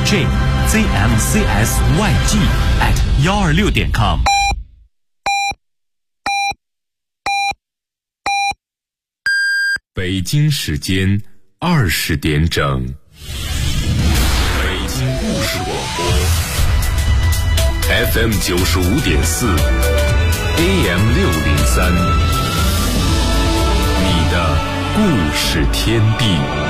djzmcsyg@126.com。 北京时间20点整，北京故事广播 FM 95.4 AM 603，你的故事天地。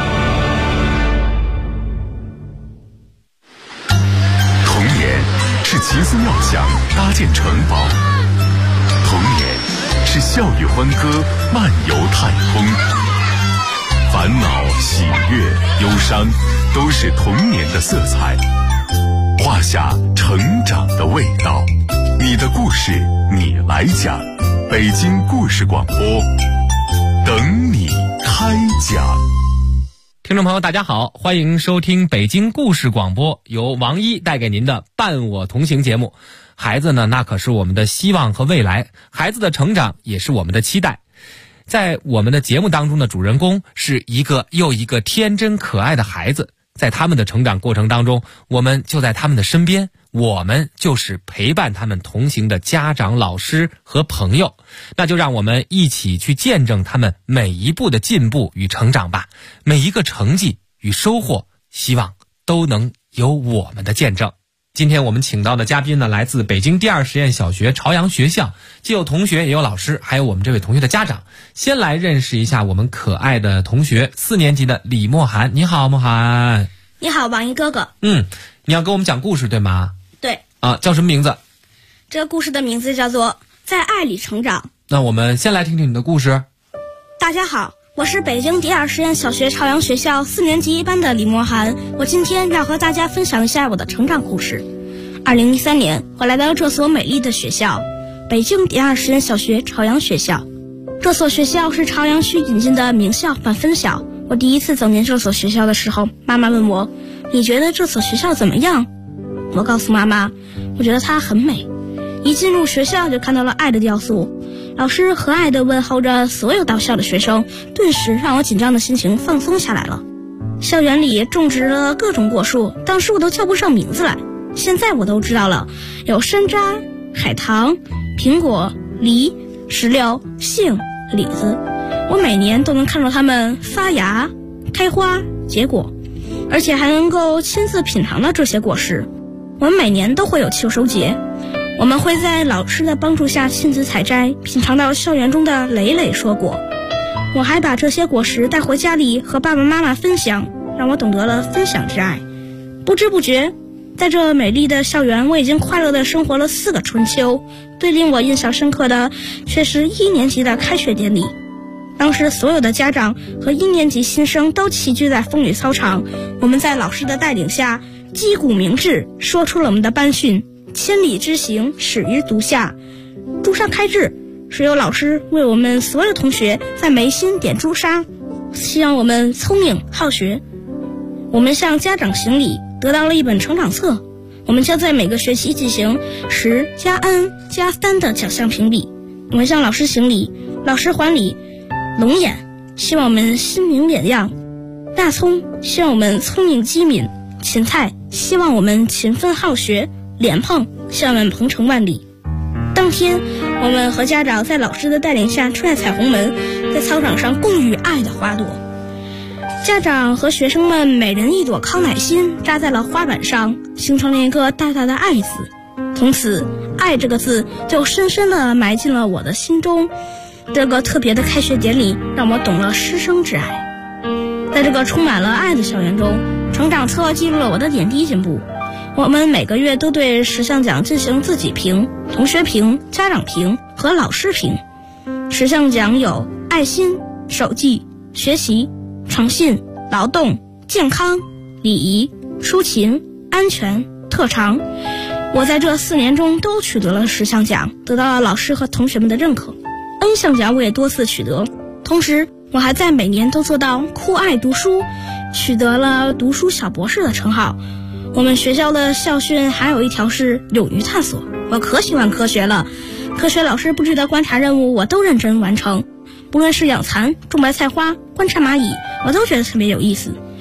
童年是奇思妙想搭建城堡，童年是笑语欢歌漫游太空。烦恼、喜悦、忧伤，都是童年的色彩，画下成长的味道。你的故事，你来讲。北京故事广播，等你开讲。 听众朋友大家好，欢迎收听北京故事广播，由王一带给您的伴我同行节目。孩子呢，那可是我们的希望和未来，孩子的成长也是我们的期待。在我们的节目当中的主人公是一个又一个天真可爱的孩子，在他们的成长过程当中，我们就在他们的身边，我们就是陪伴他们同行的家长、老师和朋友。那就让我们一起去见证他们每一步的进步与成长吧，每一个成绩与收获，希望都能有我们的见证。今天我们请到的嘉宾呢，来自北京第二实验小学朝阳学校，既有同学也有老师，还有我们这位同学的家长。先来认识一下我们可爱的同学，4年级的李莫涵。你好，莫涵。 你好，王一哥哥。 你要给我们讲故事对吗？ 对。 叫什么名字？ 这个故事的名字叫做《在爱里成长》。 那我们先来听听你的故事。 大家好，我是北京第二实验小学朝阳学校4年级1班的李莫涵，我今天要和大家分享一下我的成长故事。2013年，我来到这所美丽的学校——北京第二实验小学朝阳学校。这所学校是朝阳区引进的名校半分校。我第一次走进这所学校的时候，妈妈问我：“你觉得这所学校怎么样？”我告诉妈妈：“我觉得它很美。”一进入学校就看到了爱的雕塑，老师和蔼地问候着所有到校的学生，顿时让我紧张的心情放松下来了。校园里种植了各种果树，当时我都叫不上名字来，现在我都知道了，有山楂、海棠、苹果、梨、石榴、杏、李子。我每年都能看到它们发芽、开花、结果，而且还能够亲自品尝到这些果实。我们每年都会有秋收节，我们会在老师的帮助下亲自采摘，品尝到校园中的累累硕果。我还把这些果实带回家里和爸爸妈妈分享，让我懂得了分享之爱。不知不觉，在这美丽的校园，我已经快乐地生活了4个春秋。最令我印象深刻的却是1年级的开学典礼。当时所有的家长和1年级新生都齐聚在风雨操场，我们在老师的带领下击鼓鸣志，说出了我们的班训：千里之行，始于足下。朱砂开智是由老师为我们所有同学在眉心点朱砂，希望我们聪明好学。我们向家长行礼，得到了一本成长册，我们将在每个学期进行10加 N 加3的奖项评比。我们向老师行礼，老师还礼。龙眼希望我们心明眼亮，大葱希望我们聪明机敏，芹菜希望我们勤奋好学，莲蓬希望我们鹏程万里。当天，我们和家长在老师的带领下穿彩虹门，在操场上共育爱的花朵。家长和学生们每人一朵康乃馨扎在了花瓣上，形成了一个大大的爱字。从此，爱这个字就深深地埋进了我的心中。这个特别的开学典礼让我懂了师生之爱。在这个充满了爱的校园中，成长册记录了我的点滴进步。我们每个月都对10项奖进行自己评、同学评、家长评和老师评。10项奖有爱心、手记、学习、诚信、劳动、健康、礼仪、抒情、安全、特长。我在这4年中都取得了10项奖，得到了老师和同学们的认可。N 项奖我也多次取得，同时我还在每年都做到酷爱读书，取得了读书小博士的称号。我们学校的校训还有一条是勇于探索，我可喜欢科学了，科学老师布置的观察任务我都认真完成，不论是养蚕、种白菜花、观察蚂蚁，我都觉得特别有意思。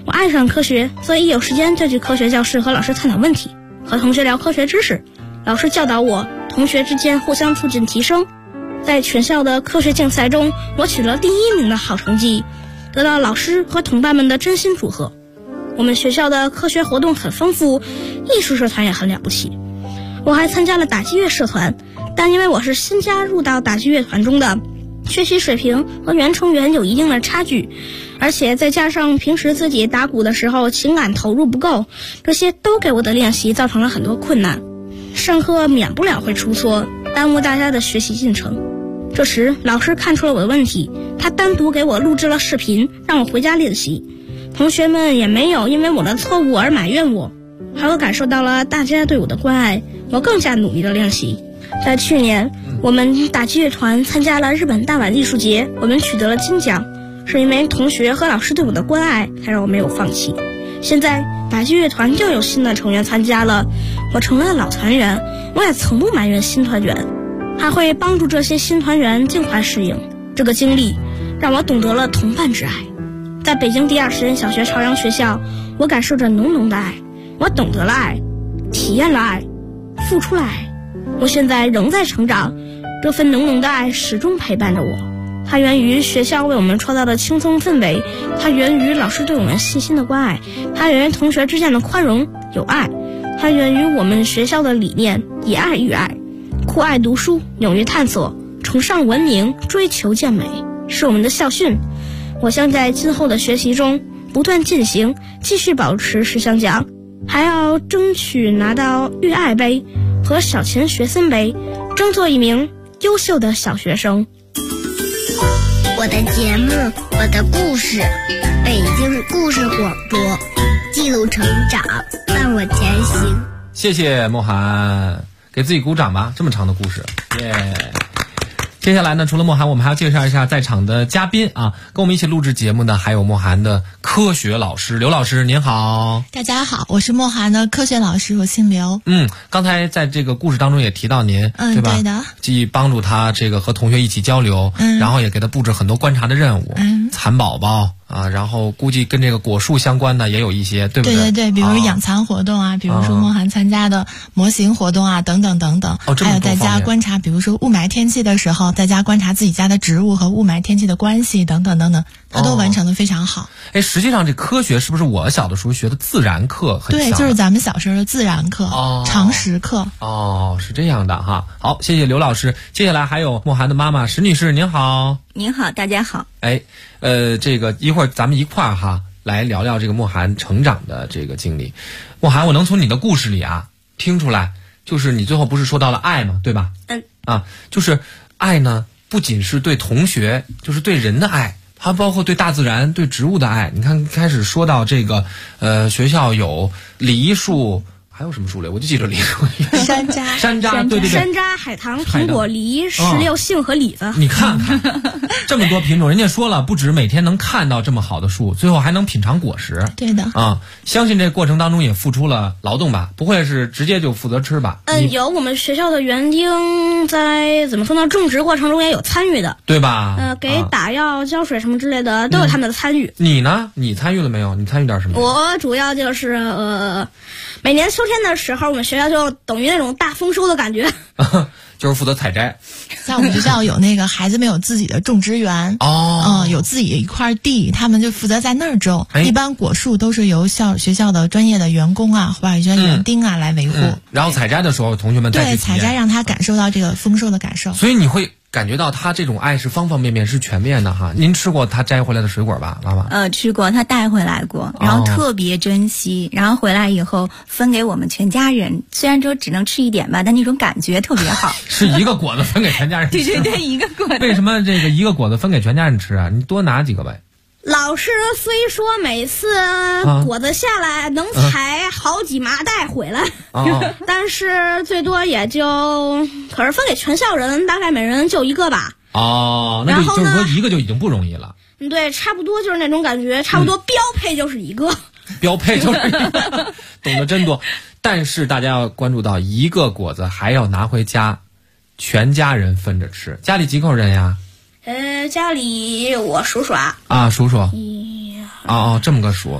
我爱上科学，所以一有时间就去科学教室和老师探讨问题，和同学聊科学知识。老师教导我，同学之间互相促进提升。在全校的科学竞赛中，我取了第1名的好成绩，得到老师和同伴们的真心祝贺。我们学校的科学活动很丰富，艺术社团也很了不起。我还参加了打击乐社团，但因为我是新加入到打击乐团中的，学习水平和原成员有一定的差距，而且再加上平时自己打鼓的时候情感投入不够，这些都给我的练习造成了很多困难。上课免不了会出错，耽误大家的学习进程。这时老师看出了我的问题，他单独给我录制了视频，让我回家练习。同学们也没有因为我的错误而埋怨我，还有感受到了大家对我的关爱，我更加努力的练习。在去年，我们打击乐团参加了日本大阪艺术节，我们取得了金奖，是因为同学和老师对我的关爱，才让我没有放弃。现在打击乐团又有新的成员参加了，我成为了老团员，我也从不埋怨新团员，还会帮助这些新团员尽快适应。这个经历让我懂得了同伴之爱。在北京第2实验小学朝阳学校，我感受着浓浓的爱，我懂得了爱，体验了爱，付出了爱。我现在仍在成长，这份浓浓的爱始终陪伴着我。它源于学校为我们创造的轻松氛围，它源于老师对我们细心的关爱，它源于同学之间的宽容友爱，它源于我们学校的理念，以爱育爱，酷爱读书，勇于探索，崇尚文明，追求健美，是我们的校训。我将在今后的学习中不断进行，继续保持10项奖，还要争取拿到育爱杯和小琴学森杯，争做一名优秀的小学生。 我的节目，我的故事，北京故事广播，记录成长，伴我前行。 谢谢莫涵，给自己鼓掌吧，这么长的故事，耶！接下来呢，除了莫涵，我们还要介绍一下在场的嘉宾啊，跟我们一起录制节目的还有莫涵的科学老师刘老师，您好。 大家好，我是莫涵的科学老师，我姓刘。 刚才在这个故事当中也提到您，对吧？ 对的。 既帮助他这个和同学一起交流，然后也给他布置很多观察的任务，蚕宝宝啊，然后估计跟这个果树相关的也有一些，对不对？ 对，比如养蚕活动啊，比如说莫涵参加的模型活动啊，等等等等。还有在家观察，比如说雾霾天气的时候，在家观察自己家的植物和雾霾天气的关系等等等等，他都完成得非常好。 实际上这科学是不是我小的时候学的自然课很像？ 对，就是咱们小时候的自然课，常识课。 是这样的哈。好，谢谢刘老师。接下来还有莫涵的妈妈石女士，您好。 您好，大家好。 这个一会儿咱们一块儿来聊聊这个莫涵成长的这个经历。莫涵，我能从你的故事里听出来，就是你最后不是说到了爱吗？对吧？就是爱呢，不仅是对同学，就是对人的爱，还包括对大自然、对植物的爱。你看，开始说到这个，学校有梨树。还有什么树类？我就记着梨树。 山楂， 对， 山楂、海棠、苹果、梨、石榴、杏和李子。 你看看，这么多品种，人家说了，不止每天能看到这么好的树，最后还能品尝果实。 对的相信这过程当中也付出了劳动吧？不会是直接就负责吃吧？ 有我们学校的园丁在怎么说呢？种植过程中也有参与的， 对吧？ 给打药、浇水什么之类的都有他们的参与。 你呢？你参与了没有？你参与点什么？ 我主要就是每年秋天的时候，我们学校就等于那种大丰收的感觉， 就是负责采摘。 在我们学校有那个孩子们有自己的种植园有自己一块地，他们就负责在那儿种。一般果树都是由学校的专业的员工或者学校园丁来维护。 然后采摘的时候，同学们对采摘让他感受到这个丰收的感受。 所以你会感觉到他这种爱是方方面面，是全面的哈。您吃过他摘回来的水果吧，妈妈？ 吃过，他带回来过，然后特别珍惜，然后回来以后分给我们全家人。虽然说只能吃一点吧，但那种感觉特别好。 是一个果子分给全家人吃？ 对，一个果子。 为什么这个一个果子分给全家人吃啊？你多拿几个呗。 老师虽说每次果子下来能采好几麻袋回来，但是最多也就，可是分给全校人，大概每人就一个吧。 那就是说一个就已经不容易了。 对，差不多就是那种感觉，差不多标配就是一个。 标配就是一个，懂得真多。但是大家要关注到，一个果子还要拿回家，全家人分着吃。家里几口人呀？ 家里我数数数数。 这么个数。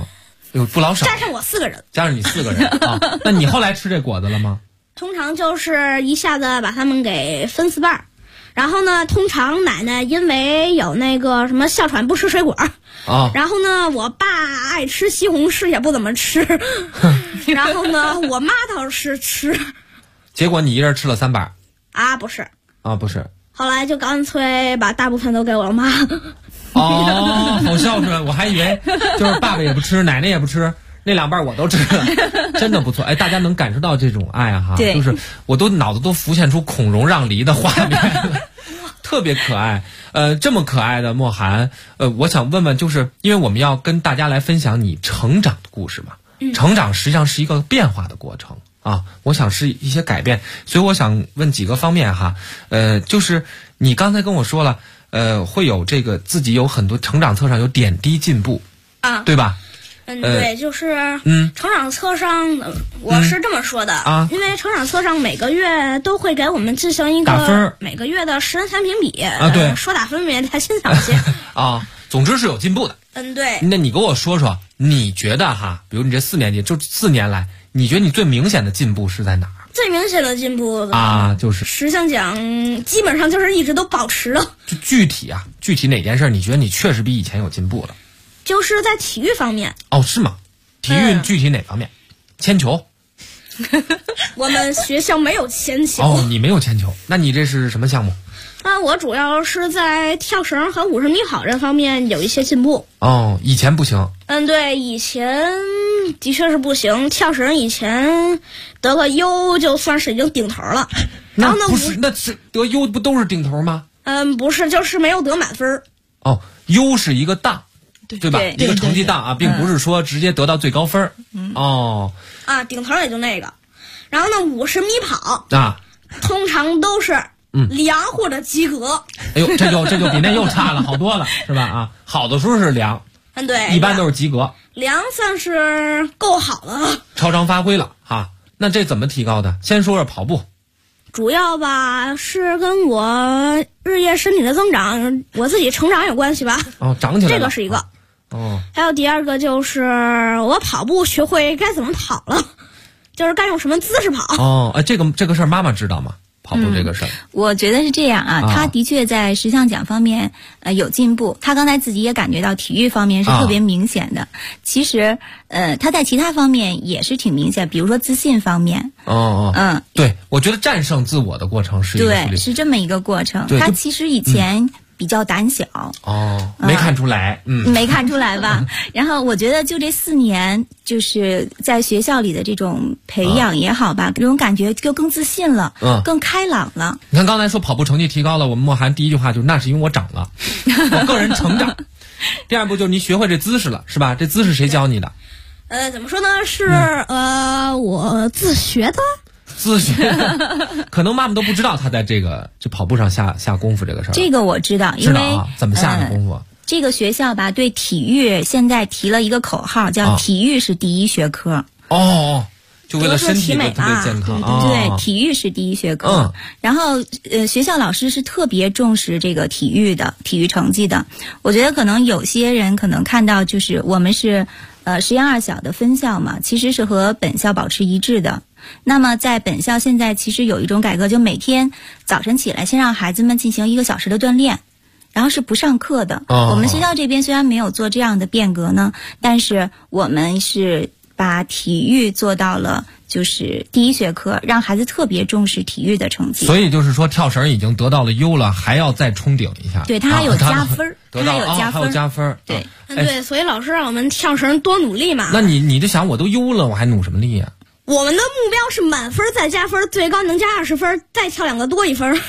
哟，不老少。 加上我4个人。 加上你4个人啊，那你后来吃这果子了吗？ 通常就是一下子把它们给分4瓣儿。然后呢，通常奶奶因为有那个什么哮喘不吃水果啊， 然后呢，我爸爱吃西红柿也不怎么吃，然后呢，我妈倒是吃。 结果你一人吃了3瓣啊？不是啊，不是。 后来就干脆把大部分都给我妈。 哦，好孝顺，我还以为就是爸爸也不吃，奶奶也不吃。那2瓣我都吃了，真的不错。哎，大家能感受到这种爱哈，就是我都脑子都浮现出孔融让梨的画面了，特别可爱。这么可爱的莫涵，我想问问，就是因为我们要跟大家来分享你成长的故事嘛，成长实际上是一个变化的过程啊，我想是一些改变，所以我想问几个方面哈，就是你刚才跟我说了，会有这个自己有很多成长册上有点滴进步啊， 对吧？ 对，就是成长册上，我是这么说的啊，因为成长册上每个月都会给我们进行一个每个月的10人产品比啊， 对， 说打分也太欣赏些啊，总之是有进步的。 对。 那你给我说说，你觉得哈，比如你这4年级，就4年来，你觉得你最明显的进步是在哪儿？ 最明显的进步啊，就是实际上讲，基本上就是一直都保持了。 就具体哪件事你觉得你确实比以前有进步了？ 就是在体育方面。 哦，是吗？体育具体哪方面？铅球？ 我们学校没有铅球。 哦，你没有铅球，那你这是什么项目？ 我主要是在跳绳和50米跑这方面有一些进步。 哦，以前不行。 对，以前的确是不行。跳绳以前得个优就算是已经顶头了。然后呢， 不是，那是得优不都是顶头吗？ 不是，就是没有得满分。 哦，优是一个档。对吧？一个成绩档啊，并不是说直接得到最高分。哦。啊， 顶头也就那个。然后呢，50米跑啊， 通常都是良或者及格。 哎呦，这就比那又差了好多了，是吧？啊，好的时候是良， 对， 一般都是及格。 良算是够好了， 超常发挥了哈。那这怎么提高的？先说说跑步。 主要吧是跟我日夜身体的增长，我自己成长有关系吧。 哦，长起来了。 这个是一个。 哦， 还有第2个就是我跑步学会该怎么跑了，就是该用什么姿势跑。 哦，这个事儿妈妈知道吗？跑步这个事儿， 我觉得是这样啊，他的确在10项奖方面有进步，他刚才自己也感觉到体育方面是特别明显的。其实他在其他方面也是挺明显，比如说自信方面。 对，我觉得战胜自我的过程是一个对，是这么一个过程。他其实以前比较胆小。 没看出来。 没看出来吧？然后我觉得就这4年，就是在学校里的这种培养也好吧，这种感觉就更自信了，更开朗了。 你看刚才说跑步成绩提高了，我们莫涵第一句话就是那是因为我长了，我个人成长。第2步就是你学会这姿势了，是吧？这姿势谁教你的？ 怎么说呢？是我自学的。 自学，可能妈妈都不知道他在这跑步上下功夫这个事儿。 这个我知道，因为怎么下的功夫？ 这个学校吧，对体育现在提了一个口号，叫体育是第一学科。 哦，就为了身体特别健康。 对，体育是第一学科。然后学校老师是特别重视这个体育成绩的。我觉得可能有些人可能看到，就是我们是实验2小的分校嘛，其实是和本校保持一致的。那么在本校现在其实有一种改革，就每天早晨起来先让孩子们进行1个小时的锻炼，然后是不上课的。我们学校这边虽然没有做这样的变革呢，但是我们是把体育做到了就是第一学科，让孩子特别重视体育的成绩。 所以就是说跳绳已经得到了优了，还要再冲顶一下。 对，他还有加分， 得到还有加分。 对， 对，所以老师让我们跳绳多努力嘛。 那你就想，我都优了，我还努什么力呀？ 我们的目标是满分再加分，最高能加20分，再跳2个多1分。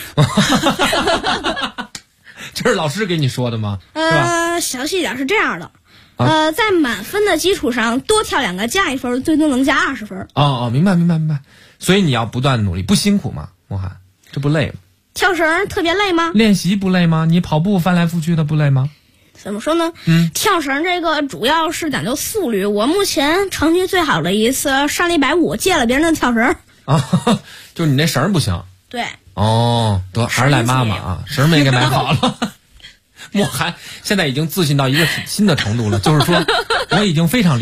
这是老师给你说的吗？ 详细一点是这样的。在满分的基础上多跳2个加1分，最多能加20分。 明白。所以你要不断努力，不辛苦吗？莫涵，这不累吗？ 跳绳特别累吗？ 练习不累吗？你跑步翻来覆去的不累吗？ 怎么说呢？跳绳这个主要是讲究速率。我目前成绩最好的一次上了150，借了别人的跳绳。 就是你那绳不行。 对。 得还是赖妈妈啊，绳没给买好了。莫涵现在已经自信到一个新的程度了，就是说我已经非常厉害了，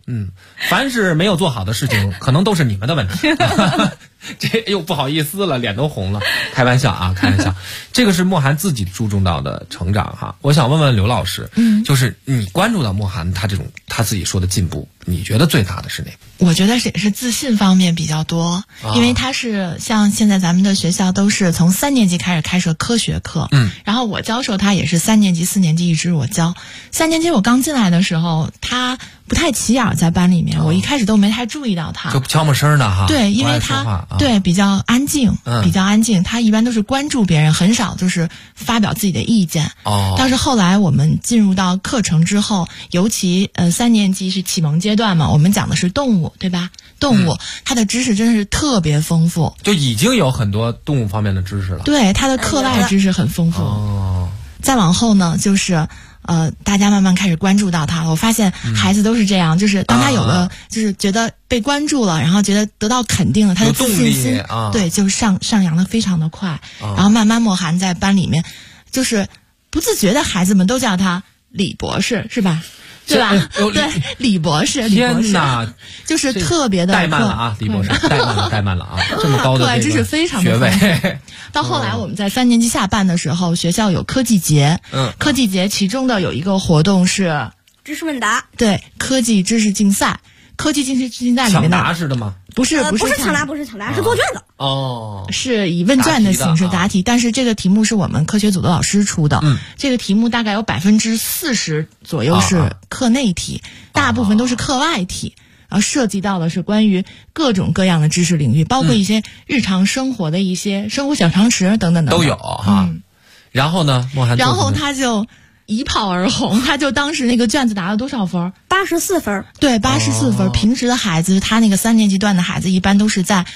凡是没有做好的事情，可能都是你们的问题。这又不好意思了，脸都红了。开玩笑啊，开玩笑。这个是莫涵自己注重到的成长哈。我想问问刘老师，就是你关注到莫涵他这种他自己说的进步，你觉得最大的是哪个？ 我觉得是自信方面比较多，因为他是像现在咱们的学校都是从3年级开始开设科学课，然后我教授他也是3年级、4年级一直我教。3年级我刚进来的时候，他不太起眼，在班里面，我一开始都没太注意到他， 就悄没声的哈。 对，因为他对比较安静，比较安静，他一般都是关注别人，很少就是发表自己的意见。但是后来我们进入到课程之后，尤其3年级是启蒙阶段嘛，我们讲的是动物，对吧？动物，它的知识真是特别丰富， 就已经有很多动物方面的知识了。 对，它的课外知识很丰富。再往后呢，就是大家慢慢开始关注到他。我发现孩子都是这样，就是当他有了，就是觉得被关注了，然后觉得得到肯定了，他的自信心对就上扬的非常的快。然后慢慢莫涵在班里面，就是不自觉的孩子们都叫他李博士，是吧？对吧？对，李博士， 天哪， 就是特别的怠慢了啊，李博士怠慢了啊，这么高的课外知识非常的学位。到后来我们在3年级下半的时候，学校有科技节，科技节其中的有一个活动是知识问答， 对，科技知识竞赛。科技知识竞赛里面的抢答似的吗？ 不是抢答，不是抢答，是做卷子。 是以问卷的形式答题，但是这个题目是我们科学组的老师出的。这个题目大概有40%左右是课内题，大部分都是课外题。然后涉及到的是关于各种各样的知识领域，包括一些日常生活的一些生活小常识等等都有哈。然后呢，莫涵， 然后他就一炮而红，他就当时那个卷子答了多少分？84分。对，84分。平时的孩子，他那个3年级段的孩子一般都是在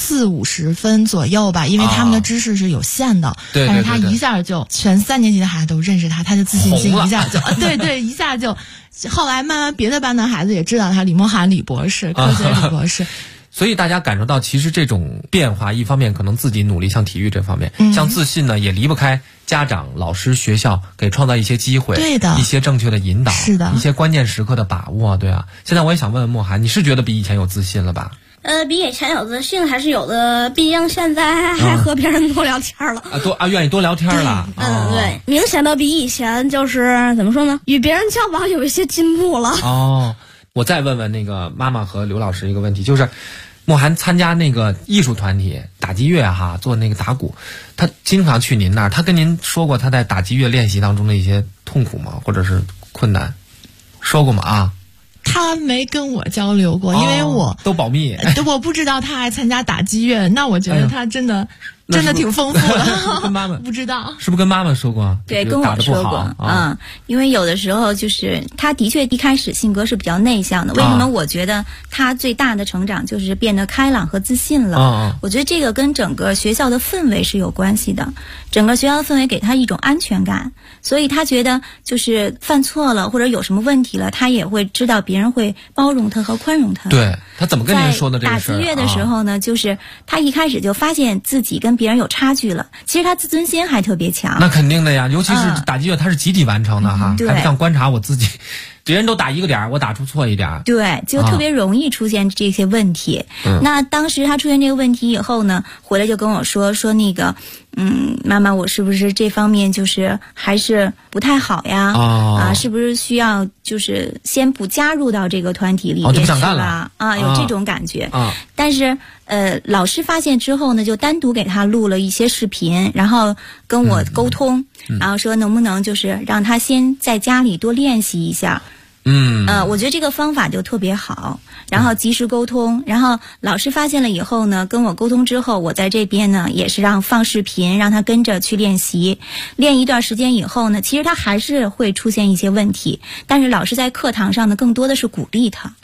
40-50分左右吧，因为他们的知识是有限的。 对。 但是他一下就全3年级的孩子都认识他，他的自信心一下就对，一下就。后来慢慢别的班的孩子也知道他李莫涵李博士，科学李博士。 所以大家感受到，其实这种变化，一方面可能自己努力，像体育这方面，像自信呢，也离不开家长、老师、学校给创造一些机会， 对的， 一些正确的引导， 是的， 一些关键时刻的把握，对啊。现在我也想问问莫涵，你是觉得比以前有自信了吧？ 比以前有自信还是有的，毕竟现在还和别人多聊天了愿意多聊天了。 对，明显的比以前就是怎么说呢，与别人交往有一些进步了。 我再问问那个妈妈和刘老师一个问题，就是莫涵参加那个艺术团体打击乐哈，做那个打鼓，他经常去您那儿，他跟您说过他在打击乐练习当中的一些痛苦吗，或者是困难，说过吗？ 他没跟我交流过，因为我都保密， 我不知道他还参加打击乐，那我觉得他真的挺丰富的。 跟妈妈不知道是不是跟妈妈说过？ 对，跟我说过。因为有的时候就是他的确一开始性格是比较内向的。为什么我觉得他最大的成长就是变得开朗和自信了？我觉得这个跟整个学校的氛围是有关系的。整个学校氛围给他一种安全感，所以他觉得就是犯错了或者有什么问题了，他也会知道别人会包容他和宽容他。 对，他怎么跟您说的这个事？在打击乐的时候呢，就是他一开始就发现自己跟别人有差距了，其实他自尊心还特别强。 那肯定的呀，尤其是打击乐，他是集体完成的哈，还不像观察我自己。别人都打一个点，我打出错一点， 对，就特别容易出现这些问题。那当时他出现这个问题以后呢，回来就跟我说那个，妈妈，我是不是这方面就是还是不太好呀？是不是需要就是先不加入到这个团体里边去了？有这种感觉。但是老师发现之后呢，就单独给他录了一些视频，然后跟我沟通，然后说能不能就是让他先在家里多练习一下。我觉得这个方法就特别好，然后及时沟通，然后老师发现了以后呢，跟我沟通之后，我在这边呢也是放视频，让他跟着去练习，练一段时间以后呢，其实他还是会出现一些问题，但是老师在课堂上呢更多的是鼓励他。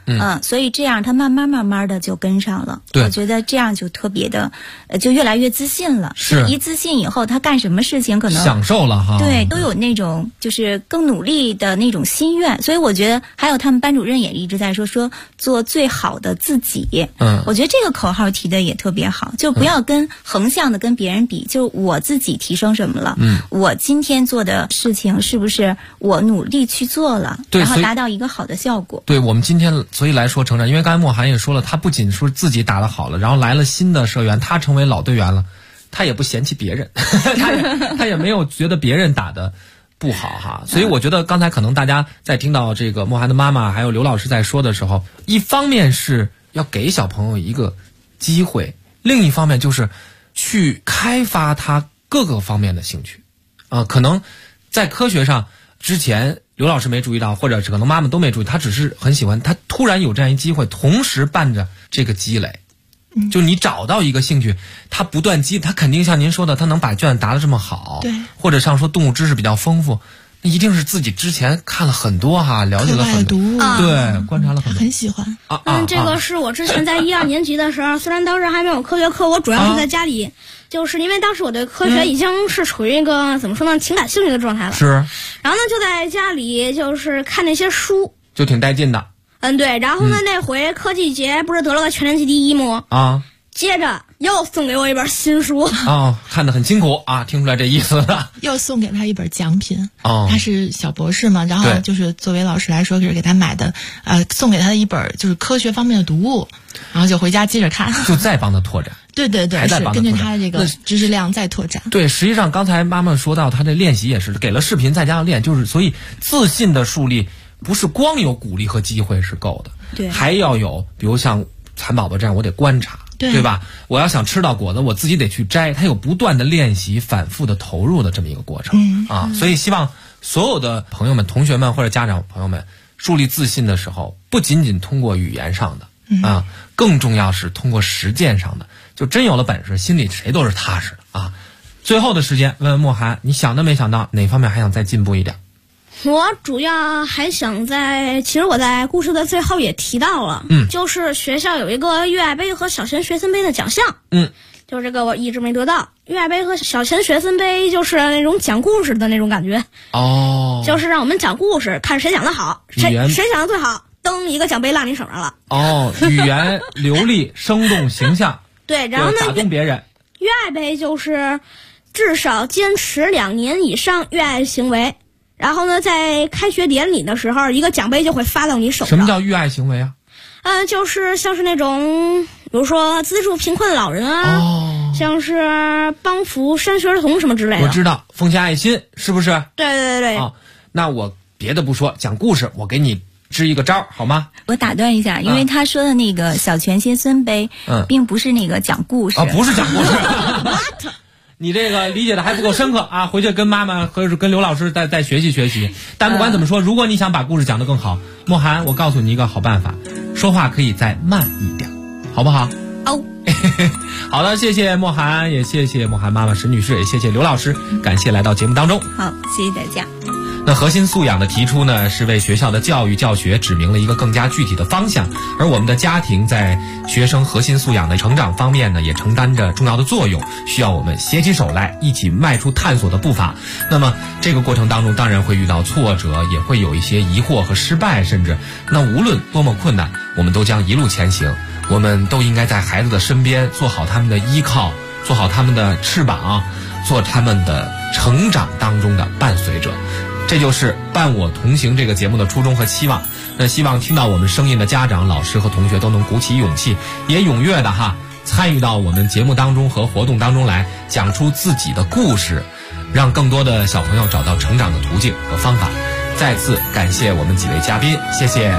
所以这样他慢慢的就跟上了。 对， 我觉得这样就特别的，就越来越自信了。 是， 一自信以后，他干什么事情可能享受了哈。 对，都有那种就是更努力的那种心愿。所以我觉得还有他们班主任也一直在说做最好的自己。我觉得这个口号提的也特别好，就不要跟横向的跟别人比，就我自己提升什么了。我今天做的事情是不是我努力去做了，然后达到一个好的效果。 对，我们今天所以来说成长，因为刚才莫涵也说了，他不仅说自己打得好了，然后来了新的社员，他成为老队员了，他也不嫌弃别人，他也没有觉得别人打得不好哈。所以我觉得刚才可能大家在听到这个莫涵的妈妈还有刘老师在说的时候，一方面是要给小朋友一个机会，另一方面就是去开发他各个方面的兴趣可能在科学上之前刘老师没注意到，或者是可能妈妈都没注意，他只是很喜欢，他突然有这样一机会，同时伴着这个积累，就你找到一个兴趣，他不断他肯定像您说的，他能把卷答得这么好， 对，或者像说动物知识比较丰富，那一定是自己之前看了很多了解了很多，对，观察了很多， 很喜欢这个是我之前在1、2年级的时候，虽然当时还没有科学课，我主要是在家里。就是因为当时我对科学已经是处于一个怎么说呢，挺感兴趣的状态了。 是。 然后呢，就在家里就是看那些书， 就挺带劲的。 对。然后呢，那回科技节不是得了个全年级第1吗？接着又送给我一本新书看得很辛苦听出来这意思了。 又送给他一本奖品他是小博士嘛，然后就是作为老师来说是给他买的送给他的一本就是科学方面的读物，然后就回家接着看， 就再帮他拓展。 对，是根据他这个知识量再拓展。 对，实际上刚才妈妈说到他这练习也是给了视频再加上练，就是所以自信的树立不是光有鼓励和机会是够的， 对， 还要有比如像蚕宝宝这样，我得观察，对吧？我要想吃到果子，我自己得去摘，他有不断的练习、反复的投入的这么一个过程所以希望所有的朋友们、同学们或者家长朋友们树立自信的时候，不仅仅通过语言上的更重要是通过实践上的。就真有了本事，心里谁都是踏实的最后的时间，问问莫涵，你想都没想到哪方面还想再进步一点？ 我主要还想其实我在故事的最后也提到了，就是学校有一个粤爱杯和小钱学森杯的奖项，就是这个我一直没得到。粤爱杯和小钱学森杯就是那种讲故事的那种感觉就是让我们讲故事，看谁讲得好，谁讲得最好，蹬一个奖杯落你手上了。 语言流利、生动、形象。 对，然后呢， 打动别人。 粤爱杯就是至少坚持2年以上粤爱行为，然后呢，在开学典礼的时候，一个奖杯就会发到你手上。 什么叫粤爱行为啊？ 就是像是那种，比如说资助贫困老人像是帮扶山区儿童什么之类的。 我知道，奉献爱心是不是？ 对。 那我别的不说，讲故事，我给你支一个招好吗？ 我打断一下，因为他说的那个小泉先孙杯，并不是那个讲故事不是讲故事。你这个理解的还不够深刻回去跟妈妈和跟刘老师再学习学习。但不管怎么说，如果你想把故事讲得更好，莫涵，我告诉你一个好办法，说话可以再慢一点，好不好？好的，谢谢莫涵，也谢谢莫涵妈妈石女士，也谢谢刘老师，感谢来到节目当中。 好，谢谢大家。 那核心素养的提出呢，是为学校的教育教学指明了一个更加具体的方向，而我们的家庭在学生核心素养的成长方面呢，也承担着重要的作用，需要我们携起手来，一起迈出探索的步伐。那么这个过程当中当然会遇到挫折，也会有一些疑惑和失败，甚至那无论多么困难，我们都将一路前行。我们都应该在孩子的身边，做好他们的依靠，做好他们的翅膀，做他们的成长当中的伴随者。这就是伴我同行这个节目的初衷和期望。那希望听到我们声音的家长、老师和同学都能鼓起勇气，也踊跃的参与到我们节目当中和活动当中来，讲出自己的故事，让更多的小朋友找到成长的途径和方法。再次感谢我们几位嘉宾，谢谢。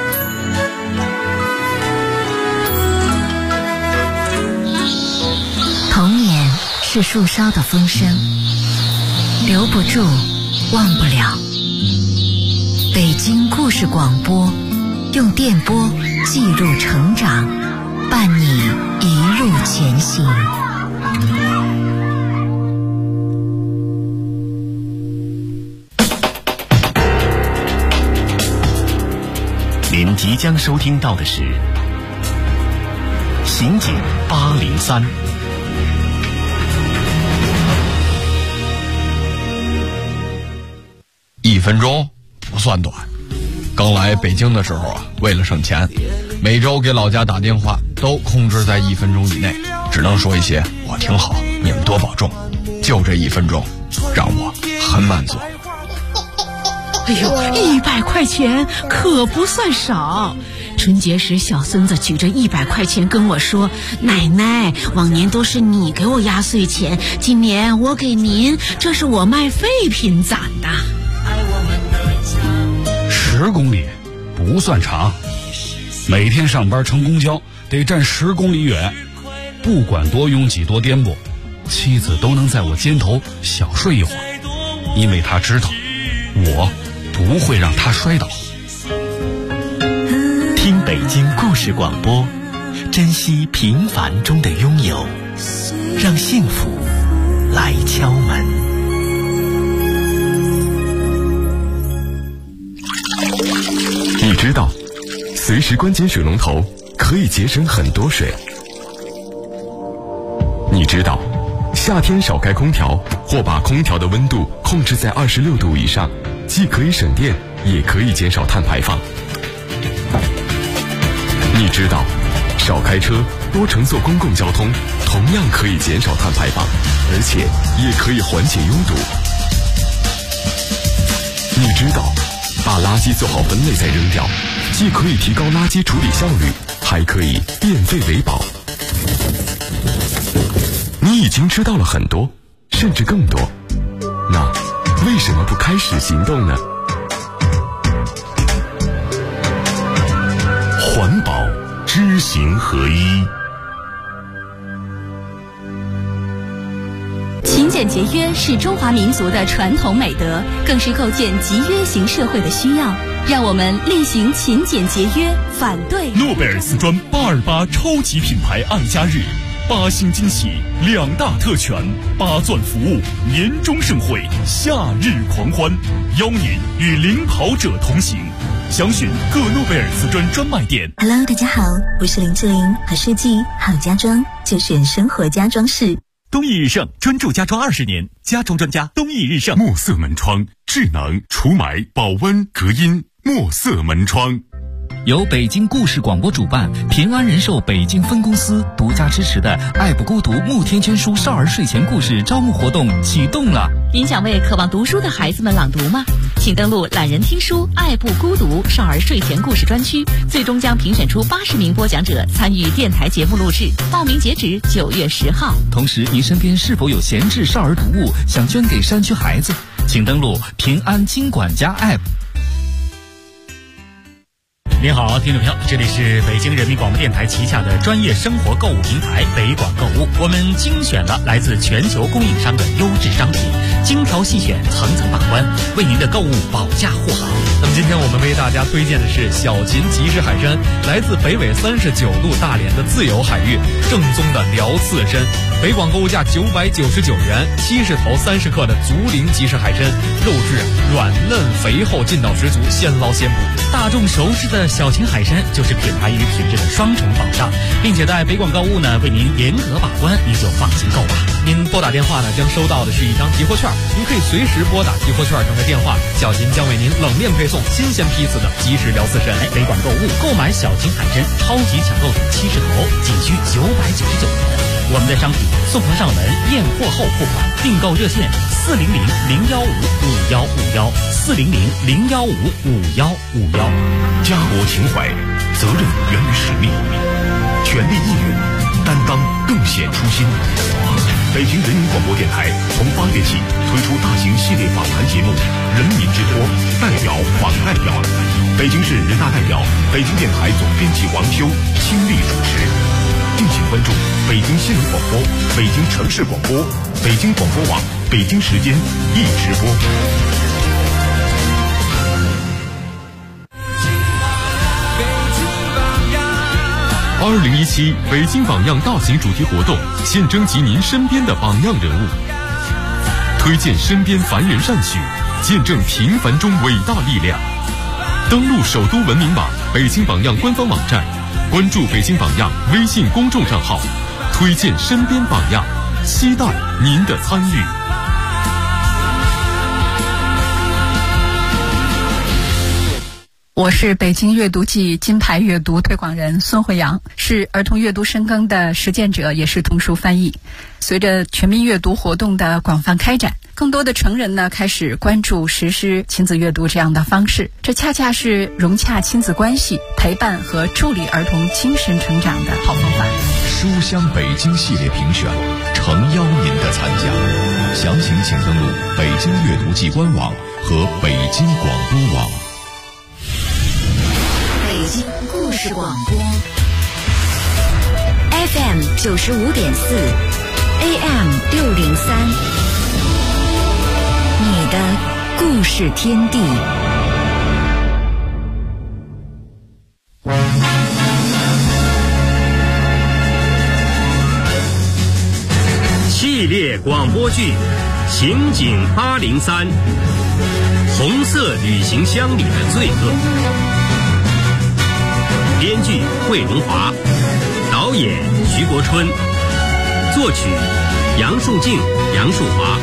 童年是树梢的风声，留不住，忘不了。北京故事广播，用电波记录成长，伴你一路前行。 您即即将收听到的是《刑警803》。 1分钟不算短。刚来北京的时候啊，为了省钱，每周给老家打电话都控制在1分钟以内，只能说一些我挺好，你们多保重。就这1分钟，让我很满足。 哎呦，100块钱可不算少。春节时，小孙子举着100块钱跟我说：“奶奶，往年都是你给我压岁钱，今年我给您，这是我卖废品攒的。 ”10公里不算长，每天上班乘公交得站10公里远，不管多拥挤多颠簸，妻子都能在我肩头小睡一会儿，因为她知道我不会让她摔倒。 听北京故事广播，珍惜平凡中的拥有，让幸福来敲门。你知道，随时关紧水龙头可以节省很多水。你知道，夏天少开空调或把空调的温度控制在26度以上，既可以省电，也可以减少碳排放。你知道，少开车，多乘坐公共交通，同样可以减少碳排放，而且也可以缓解拥堵。你知道，把垃圾做好分类再扔掉，既可以提高垃圾处理效率，还可以变废为宝。你已经知道了很多，甚至更多，那为什么不开始行动呢？环保知行合一。 勤俭节约是中华民族的传统美德，更是构建集约型社会的需要。让我们厉行勤俭节约，反对诺贝尔丝砖828超级品牌爱家日，8星惊喜，2大特权，8钻服务，年终盛会，夏日狂欢，邀您与领跑者同行。详询各诺贝尔丝砖专卖店。 Hello， 大家好，我是林志玲，好设计好家装就选生活家装饰。 东义日盛专注家装20年，家装专家东义日盛。 墨色门窗，智能除霾、保温、隔音。墨色门窗。 由北京故事广播主办，平安人寿北京分公司独家支持的爱不孤独慕天圈书少儿睡前故事招募活动启动了。 您想为渴望读书的孩子们朗读吗？请登录懒人听书爱不孤独少儿睡前故事专区，最终将评选出80名播讲者参与电台节目录制，报名截止9月10号。 同时，您身边是否有闲置少儿读物想捐给山区孩子？请登录平安金管家 App。 您好，听众朋友，这里是北京人民广播电台旗下的专业生活购物平台北广购物。我们精选了来自全球供应商的优质商品，精挑细选，层层把关，为您的购物保驾护航。 那么今天我们为大家推荐的是小秦集市海参，来自北纬39度大连的自由海域，正宗的辽刺参。北广购物价999元，70头30克的竹林集市海参，肉质软嫩肥厚，劲道十足，现捞现捕。 大众熟知的小秦海参就是品牌与品质的双重保障，并且在北广购物呢为您严格把关，您就放心购吧。 您拨打电话呢，将收到的是一张集货券，您可以随时拨打集货券上的电话，小秦将为您冷链配送新鲜批次的即食辽刺参。 北广购物购买小秦海参超级抢购组70头，仅需999元。我们的商品送货上门，验货后付款，订购热线400-015-515，400-015-515。 家国情怀，责任源于使命，全力应援，担当更显初心。北京人民广播电台从8月起推出大型系列访谈节目《人民之播》，代表访代表，北京市人大代表、北京电台总编辑王修倾力主持。敬请关注北京新闻广播、北京城市广播、北京广播网、北京时间一直播。2017北京榜样大型主题活动，现征集您身边的榜样人物，推荐身边凡人善举，见证平凡中伟大力量。登录首都文明网北京榜样官方网站，关注北京榜样微信公众账号，推荐身边榜样，期待您的参与。 我是北京阅读季金牌阅读推广人孙慧阳，是儿童阅读深耕的实践者，也是童书翻译。随着全民阅读活动的广泛开展，更多的成人呢开始关注实施亲子阅读这样的方式，这恰恰是融洽亲子关系、陪伴和助力儿童精神成长的好方法。 书香北京系列评选，诚邀您的参加。详情请登录北京阅读季官网和北京广播网。 北京故事广播 FM 95.4 AM 603，你的故事天地。 系列广播剧《刑警803》，红色旅行箱里的罪恶。编剧桂荣华，导演徐国春，作曲杨树静、杨树华。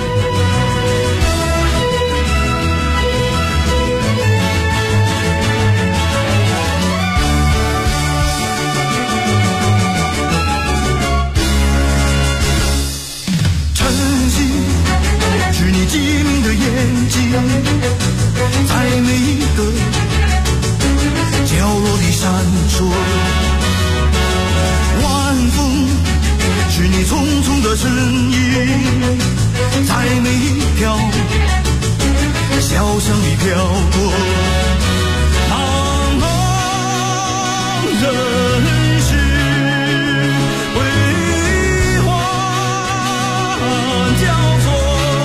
晨曦是你机灵的眼睛，在每一个角落里闪烁，晚风是你匆匆的身影，在每一条小巷里飘过。茫茫人世悲欢交错，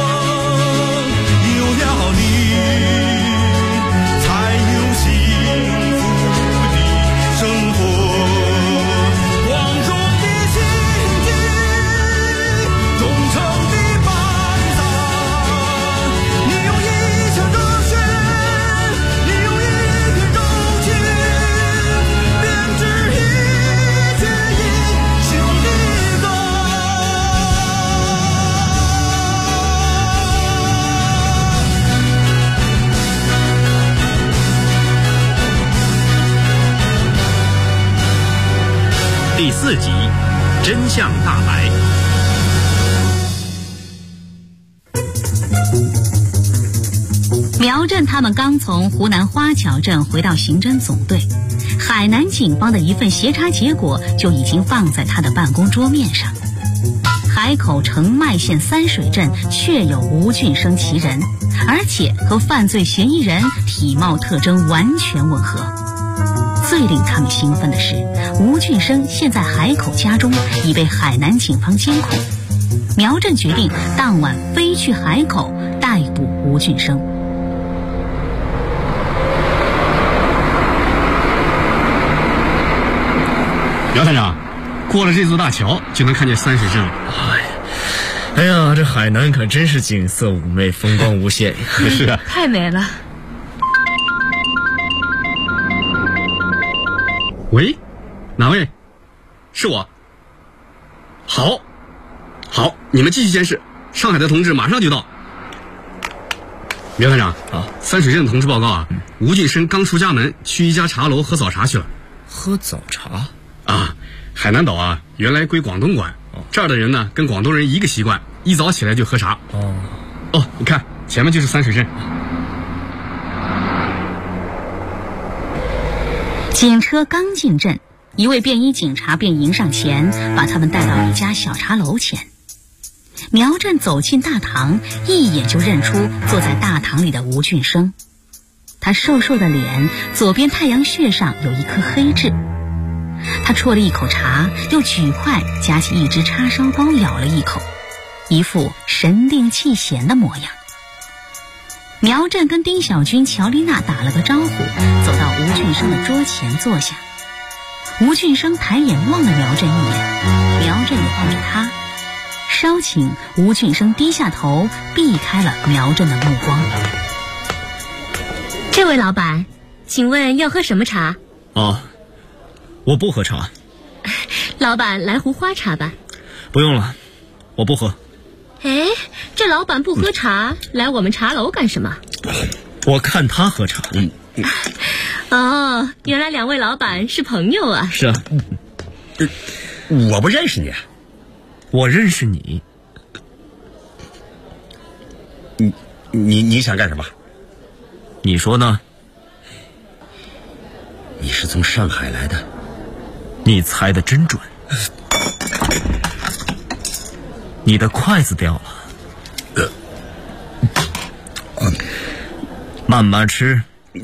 有了你才有幸福的生活。光中的心境，忠诚的班长，你用一腔热血，你用一片柔情，编织一阙英雄的歌。 第4集，真相大白。 苗振他们刚从湖南花桥镇回到刑侦总队，海南警方的一份协查结果就已经放在他的办公桌面上。海口澄迈县三水镇确有吴俊生其人，而且和犯罪嫌疑人体貌特征完全吻合。最令他们兴奋的是，吴俊生现在海口家中已被海南警方监控。苗振决定当晚飞去海口逮捕吴俊生。 苗探长，过了这座大桥就能看见三水镇了。 哎呀，这海南可真是景色妩媚，风光无限。 是啊， 太美了。 喂，哪位？是我。好，你们继续监视，上海的同志马上就到。苗探长啊，三水镇的同志报告啊，吴俊生刚出家门，去一家茶楼喝早茶去了。 喝早茶？ 啊，海南岛啊，原来归广东管，这儿的人呢跟广东人一个习惯，一早起来就喝茶。哦，你看前面就是三水镇。 警车刚进镇，一位便衣警察便迎上前，把他们带到一家小茶楼前。苗振走进大堂，一眼就认出坐在大堂里的吴俊生。他瘦瘦的脸，左边太阳穴上有一颗黑痣。他啜了一口茶，又举筷夹起一只叉烧包咬了一口，一副神定气闲的模样。苗振跟丁小军、乔丽娜打了个招呼，走到吴俊生的桌前坐下。吴俊生抬眼望了苗振一眼，苗振也望着他。稍请吴俊生低下头，避开了苗振的目光。 这位老板，请问要喝什么茶？ 哦，我不喝茶。 老板，来壶花茶吧。 不用了，我不喝。 哎，这老板不喝茶，来我们茶楼干什么？ 我看他喝茶。 哦，原来2位老板是朋友啊。 是啊。 我不认识你。 我认识你。 你想干什么？ 你说呢？ 你是从上海来的。 你猜得真准。你的筷子掉了。慢慢吃。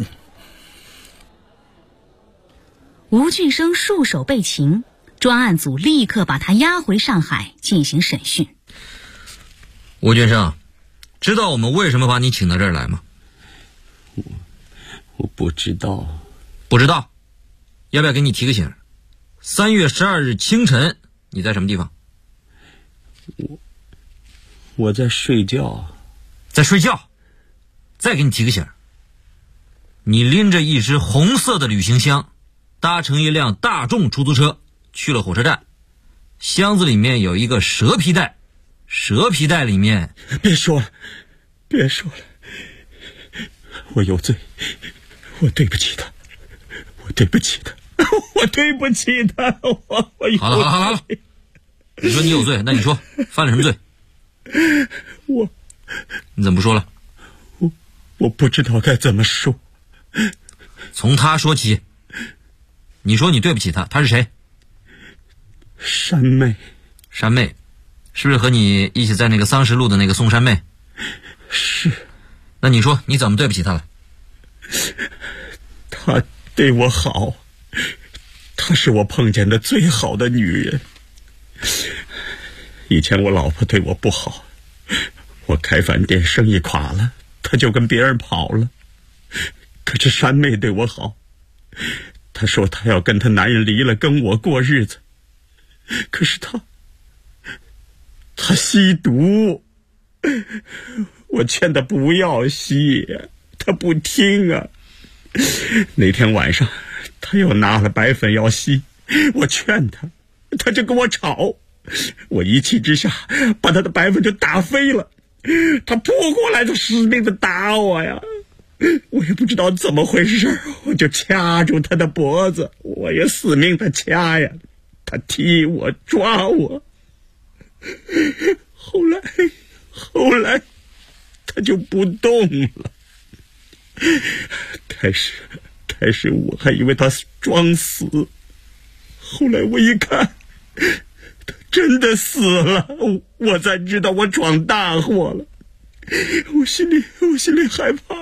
吴俊生束手被擒，专案组立刻把他押回上海进行审讯。 吴俊生，知道我们为什么把你请到这儿来吗？ 我不知道。 不知道？要不要给你提个醒？3月12日清晨，你在什么地方？ 我在睡觉。 在睡觉？再给你提个醒，你拎着一只红色的旅行箱，搭乘一辆大众出租车去了火车站，箱子里面有一个蛇皮袋，蛇皮袋里面…… 别说了，我有罪，我对不起他，我对不起他。 好了，你说你有罪，那你说犯了什么罪？你怎么不说了？ 我不知道该怎么说。 从他说起。你说你对不起他，他是谁？ 山妹。 山妹，是不是和你一起在那个桑石路的那个宋山妹？ 是。 那你说你怎么对不起他了？ 他对我好，她是我碰见的最好的女人。以前我老婆对我不好，我开饭店生意垮了，她就跟别人跑了。可是山妹对我好，她说她要跟她男人离了，跟我过日子。可是她吸毒，我劝她不要吸，她不听啊。那天晚上她又拿了白粉要吸，我劝她，她就跟我吵。我一气之下把她的白粉就打飞了，她扑过来就使命的打我呀。我也不知道怎么回事，我就掐住她的脖子，我也死命的掐呀，她踢我抓我。后来她就不动了。开始我还以为她装死，后来我一看她真的死了，我才知道我闯大祸了。我心里害怕，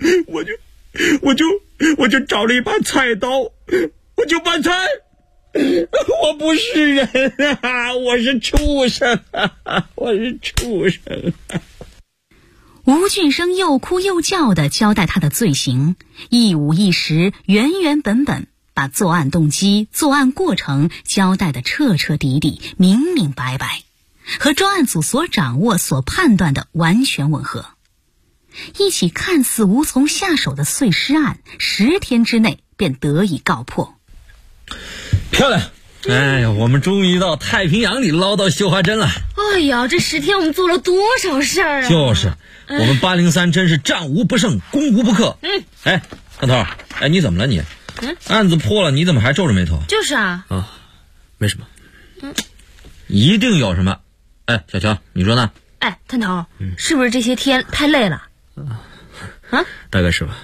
我就找了一把菜刀，我就把菜。我不是人啊，我是畜生啊，我是畜生啊。 吴俊生又哭又叫地交代他的罪行，一五一十，原原本本，把作案动机、作案过程交代得彻彻底底、明明白白，和专案组所掌握、所判断的完全吻合。一起看似无从下手的碎尸案，10天之内便得以告破。 漂亮！哎呀，我们终于到太平洋里捞到绣花针了。 哎呀，这10天我们做了多少事儿啊！ 就是，我们803真是战无不胜，攻无不克。哎，大头，哎，你怎么了你？案子破了，你怎么还皱着眉头？ 就是啊。 没什么。 一定有什么。哎，小乔，你说呢？ 哎，探头，是不是这些天太累了？ 大概是吧。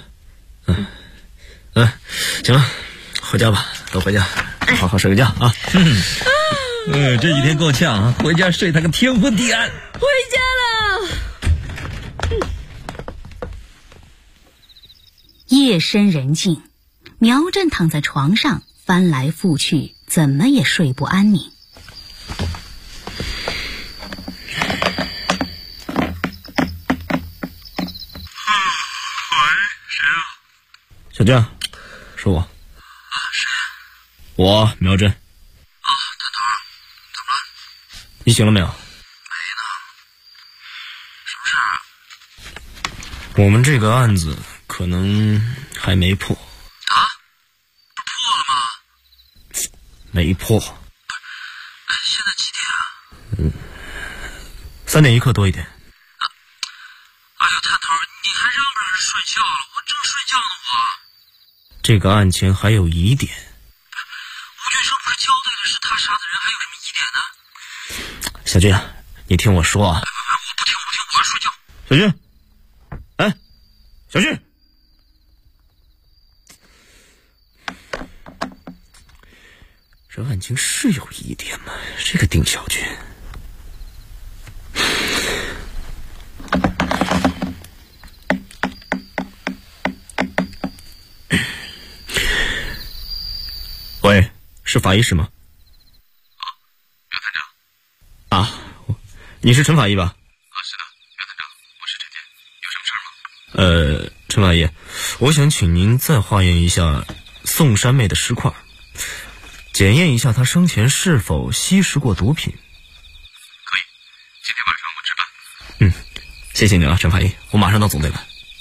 行了，回家吧，都回家，好好睡个觉啊。 这几天够呛啊，回家睡他个天昏地暗。 回家了。夜深人静，苗振躺在床上翻来覆去，怎么也睡不安宁。 小娟，是我。 谁？ 我苗振。 大头，怎么了？ 你醒了没有？ 没呢。什么事啊？ 我们这个案子可能还没破。 啊？不破了没破。 现在几点啊 ？3点1刻多一点。 哎呀，探头，你还让不让人睡觉了？我正睡觉呢，我。 这个案情还有疑点。 吴俊生不是交代了是他杀的人，还有什么疑点呢？ 小俊，你听我说啊。 我不听，我要睡觉。 小俊，哎，小俊。这案情是有疑点吗？这个丁小军。喂，是法医是吗？ 袁探长。 啊，你是陈法医吧？ 是的，袁探长，我是陈健，有什么事吗？ 陈法医，我想请您再化验一下宋山妹的尸块，检验一下她生前是否吸食过毒品。 可以，今天晚上我值班。 谢谢你了，陈法医，我马上到总队来。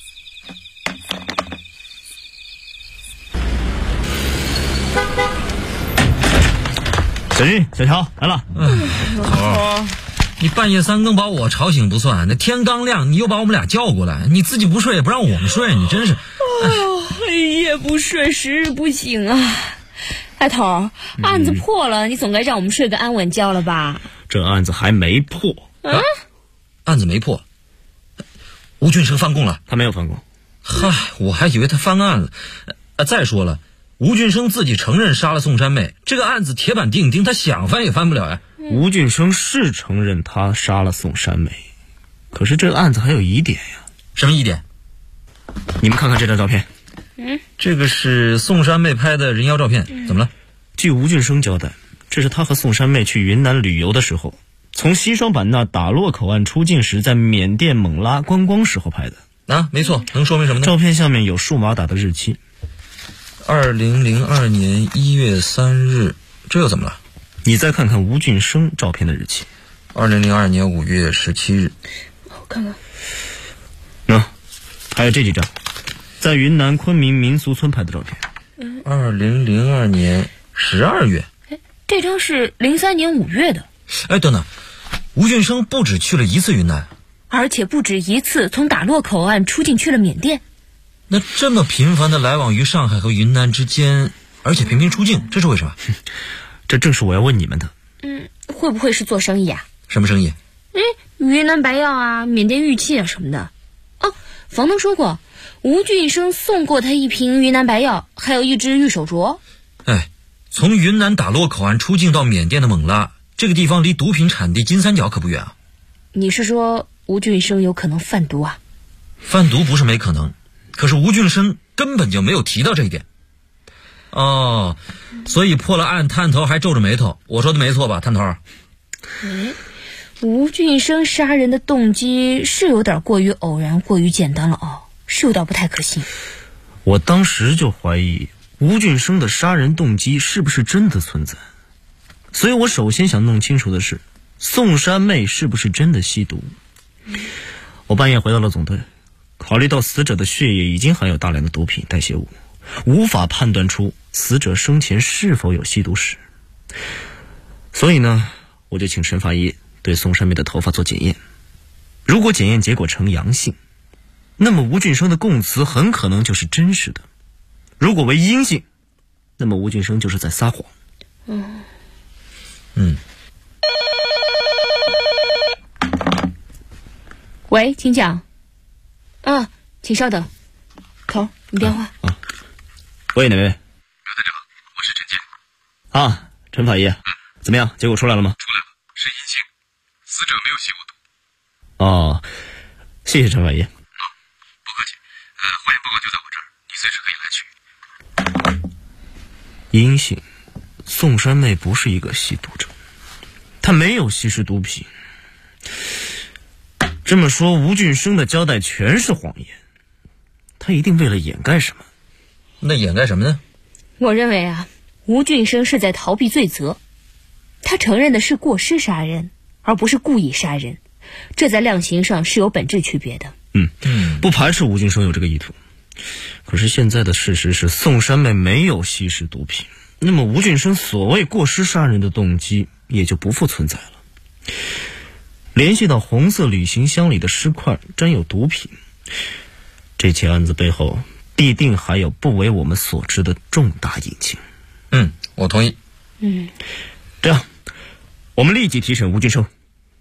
小军、小乔来了。 头，你半夜3更把我吵醒不算，那天刚亮你又把我们俩叫过来，你自己不睡也不让我们睡，你真是。 黑夜不睡，时日不醒啊！大头，案子破了，你总该让我们睡个安稳觉了吧？ 这案子还没破。 案子没破。吴俊生翻供了？ 他没有翻供。 嗨，我还以为他翻案了。再说了，吴俊生自己承认杀了宋山妹，这个案子铁板钉钉，他想翻也翻不了呀。 吴俊生是承认他杀了宋山妹，可是这个案子还有疑点呀。 什么疑点？ 你们看看这张照片。 这个是宋山妹拍的人妖照片，怎么了？ 据吴俊生交代，这是他和宋山妹去云南旅游的时候，从西双版纳打洛口岸出境时，在缅甸勐拉观光时候拍的。 没错，能说明什么呢？ 照片下面有数码打的日期 ，2002年1月3日，这又怎么了？ 你再看看吴俊生照片的日期 ，2002年5月17日。 我看看。 还有这几张，在云南昆明民俗村拍的照片。 2002年12月。 这张是03年5月的。 等等，吴俊生不止去了一次云南， 而且不止一次从打洛口岸出境去了缅甸。 那这么频繁的来往于上海和云南之间，而且频频出境，这是为什么？ 这正是我要问你们的。 会不会是做生意啊？ 什么生意？ 云南白药啊，缅甸玉器啊什么的。房东说过，吴俊生送过他一瓶云南白药，还有一只玉手镯。 从云南打洛口岸出境到缅甸的勐拉，这个地方离毒品产地金三角可不远啊。 你是说吴俊生有可能贩毒啊？ 贩毒不是没可能，可是吴俊生根本就没有提到这一点。所以破了案，探头还皱着眉头。我说的没错吧，探头？ 吴俊生杀人的动机是有点过于偶然，过于简单了是有点不太可信。 我当时就怀疑吴俊生的杀人动机是不是真的存在，所以我首先想弄清楚的是，宋山妹是不是真的吸毒。我半夜回到了总队，考虑到死者的血液已经含有大量的毒品代谢物，无法判断出死者生前是否有吸毒史，所以呢，我就请陈法医对宋山妹的头发做检验。如果检验结果呈阳性，那么吴俊生的供词很可能就是真实的；如果为阴性，那么吴俊生就是在撒谎。 喂，请讲。请稍等。头，你电话。 喂，哪位？ 刘探长，我是陈健。 陈法医，怎么样？结果出来了吗？ 出来了，是阴性，死者没有吸过毒。 谢谢陈法医。 不客气。化验报告就在我这儿，你随时可以来取。 阴性，宋山妹不是一个吸毒者，她没有吸食毒品。这么说，吴俊生的交代全是谎言，他一定为了掩盖什么。 那掩盖什么呢？ 我认为吴俊生是在逃避罪责。他承认的是过失杀人，而不是故意杀人，这在量刑上是有本质区别的。 不排斥吴俊生有这个意图，可是现在的事实是宋山妹没有吸食毒品， 那么吴俊生所谓过失杀人的动机也就不复存在了。联系到红色旅行箱里的尸块沾有毒品，这起案子背后必定还有不为我们所知的重大隐情。 我同意。 这样，我们立即提审吴俊生。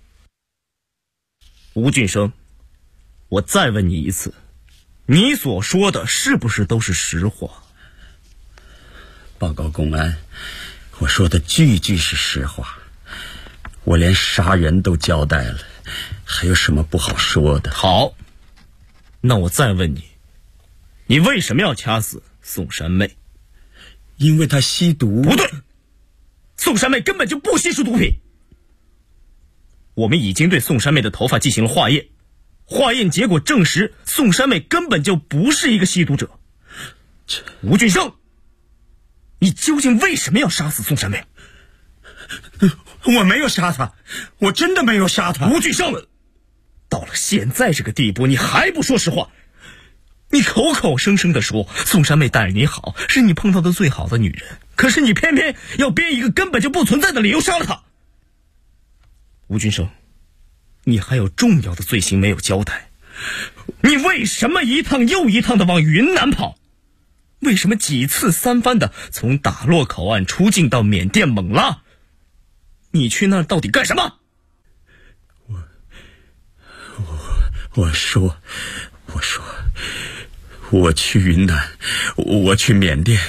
吴俊生，我再问你一次，你所说的是不是都是实话？ 报告公安，我说的句句是实话，我连杀人都交代了，还有什么不好说的？ 好，那我再问你，你为什么要掐死宋山妹？ 因为她吸毒。 不对，宋山妹根本就不吸食毒品。我们已经对宋山妹的头发进行了化验，化验结果证实宋山妹根本就不是一个吸毒者。吴俊生，你究竟为什么要杀死宋山妹？ 我没有杀她，我真的没有杀她。 吴俊生，到了现在这个地步，你还不说实话？你口口声声地说宋山妹待你好，是你碰到的最好的女人，可是你偏偏要编一个根本就不存在的理由杀了她。吴俊生，你还有重要的罪行没有交代，你为什么一趟又一趟的往云南跑？为什么几次三番的从打洛口岸出境到缅甸勐拉？你去那儿到底干什么？ 我说我去云南，我去缅甸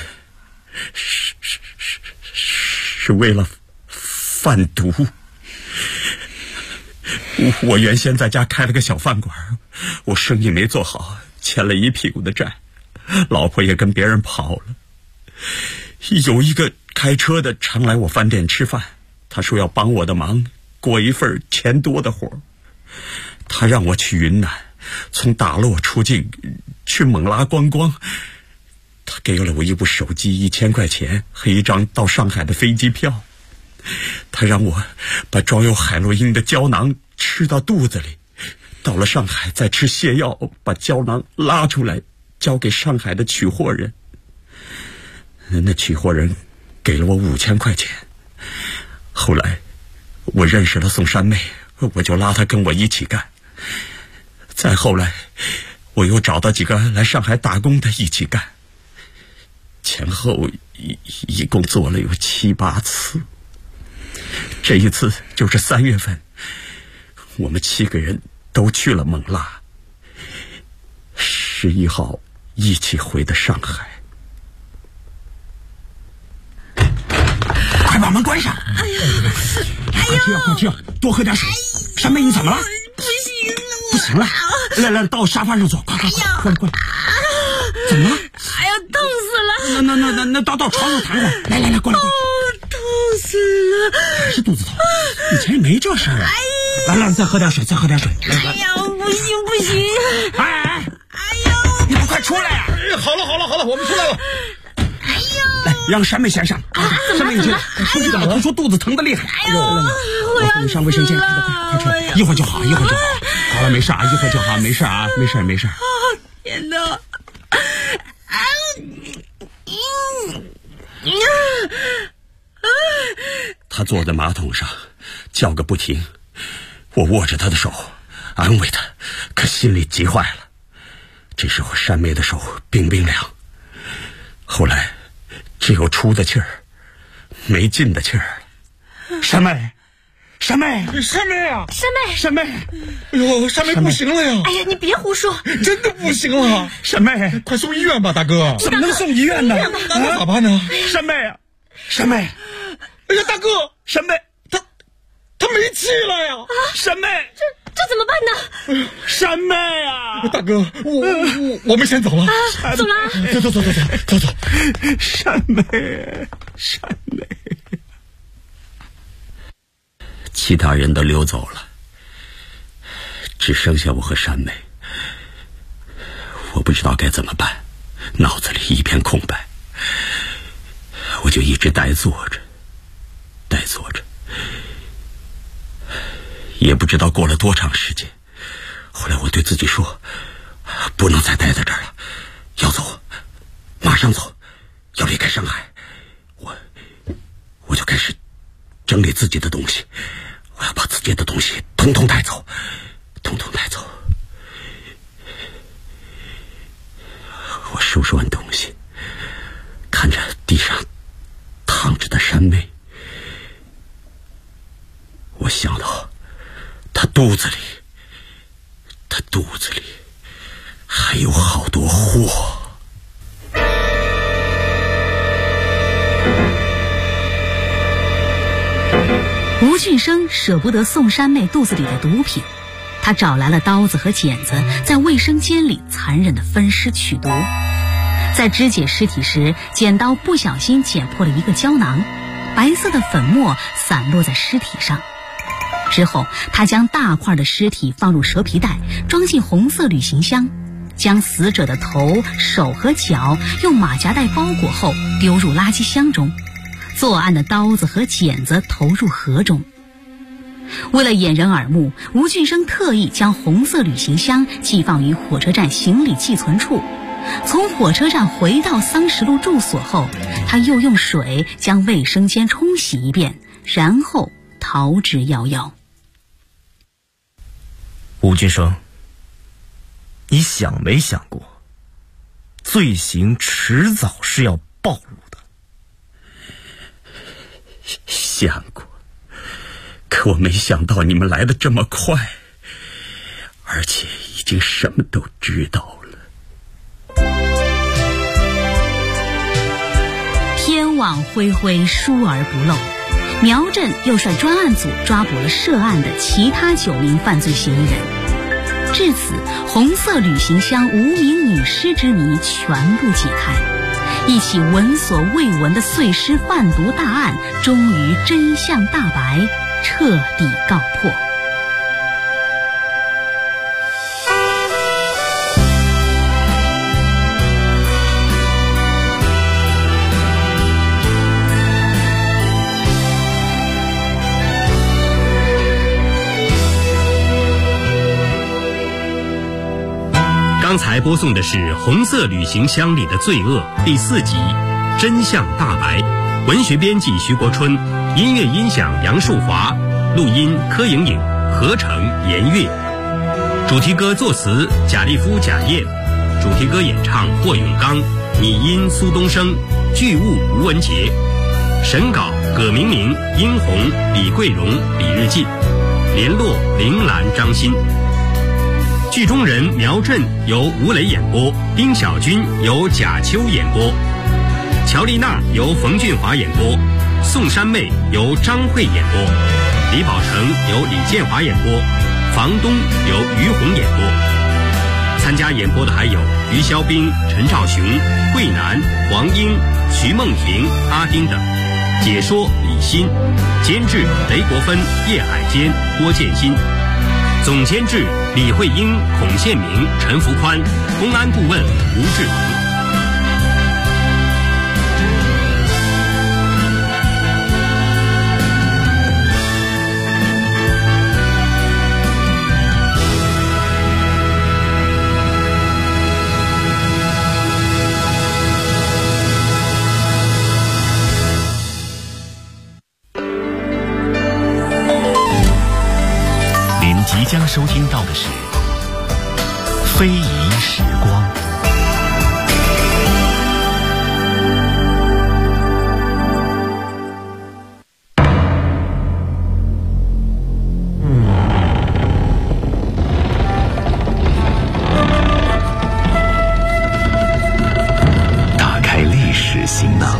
是为了贩毒。我原先在家开了个小饭馆，我生意没做好，欠了一屁股的债，老婆也跟别人跑了。有一个开车的常来我饭店吃饭，他说要帮我的忙，过一份钱多的活。他让我去云南，从打洛出境去勐拉观光。他给了我一部手机，1000块钱和一张到上海的飞机票。他让我把装有海洛因的胶囊吃到肚子里，到了上海再吃泻药，把胶囊拉出来交给上海的取货人。那取货人给了我5000块钱。后来我认识了宋山妹，我就拉她跟我一起干。再后来我又找到几个来上海打工的一起干，前后一共做了有7、8次。这一次就是3月份，我们7个人都去了勐拉，11号一起回的上海。快把门关上！哎呀，快去啊！多喝点水。山妹，你怎么了？不行了，来，到沙发上坐，快，过来。怎么了？ 哎呀，痛死了！ 那到床上躺会儿。来，过来。 痛死了！ 还是肚子痛？以前没这事儿啊。来，再喝点水。 哎呀，不行！ 哎呦，你们快出来呀！ 好了，我们出来了。 来，让山妹先上。山妹，你出去怎么？听说肚子疼得厉害。 哎呦，我带你上卫生间，快吃，一会儿就好。好了，没事啊，一会儿就好，没事啊，没事。 天哪！ 他坐在马桶上叫个不停，我握着他的手安慰他，可心里急坏了。这时候山妹的手冰凉，后来只有出的气儿没进的气儿了。山妹啊！ 山妹！ 哎呦，山妹不行了呀！ 哎呀，你别胡说， 真的不行了！ 山妹， 快送医院吧，大哥！ 怎么能送医院呢？ 那咋办呢？ 山妹！ 哎呀，大哥， 山妹， 他没气了呀！ 山妹， 这怎么办呢？ 山妹啊！ 大哥，我们先走了。 走了。 走。 山妹。其他人都溜走了，只剩下我和山妹。我不知道该怎么办，脑子里一片空白，我就一直呆坐着，也不知道过了多长时间。后来我对自己说，不能再待在这儿了，要走，马上走，要离开上海。 我就开始整理自己的东西，我要把自己的东西统统带走，统统带走。我收拾完东西，看着地上躺着的山妹，我想到她肚子里还有好多货。 吴俊生舍不得宋山妹肚子里的毒品，他找来了刀子和剪子，在卫生间里残忍地分尸取毒。在肢解尸体时，剪刀不小心剪破了一个胶囊，白色的粉末散落在尸体上。之后，他将大块的尸体放入蛇皮袋，装进红色旅行箱，将死者的头、手和脚用马夹袋包裹后丢入垃圾箱中。作案的刀子和剪子投入河中。为了掩人耳目，吴俊生特意将红色旅行箱寄放于火车站行李寄存处。从火车站回到桑石路住所后，他又用水将卫生间冲洗一遍，然后逃之夭夭。 吴俊生，你想没想过，罪行迟早是要暴露的？ 想过，可我没想到你们来得这么快，而且已经什么都知道了。 天网恢恢，疏而不漏。苗震又率专案组抓捕了涉案的其他9名犯罪嫌疑人。至此，红色旅行箱无名女尸之谜全部解开。一起闻所未闻的碎尸贩毒大案终于真相大白，彻底告破。 刚才播送的是《红色旅行箱里的罪恶》第4集《真相大白》，文学编辑徐国春，音乐音响杨树华，录音柯莹莹，合成严月。主题歌作词贾立夫、贾燕，主题歌演唱霍永刚，拟音苏东升，剧务吴文杰，审稿葛明明、殷红、李桂荣、李日进，联络铃兰、张欣。剧中人苗震由吴磊演播，丁小军由贾秋演播，乔丽娜由冯俊华演播，宋山妹由张慧演播，李宝成由李建华演播，房东由于红演播。参加演播的还有于肖兵、陈兆雄、慧南、王英、徐梦婷、阿丁等。解说李欣，监制雷国芬、叶海坚、郭建新，总监制李慧英、孔宪明、陈福宽，公安顾问吴志明。 即将收听到的是《非遗时光》。打开历史行囊，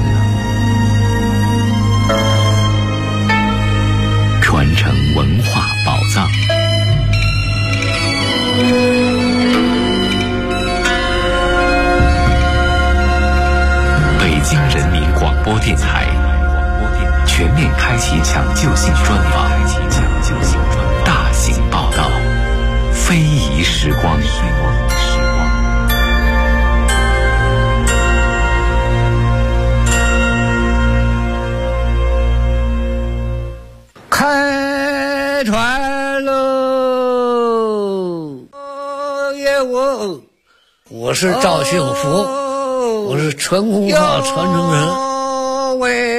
传承文化宝藏。北京人民广播电台全面开启抢救性专访，大型报道，非遗时光。 开船喽！我是赵幸福，我是传功法传承人。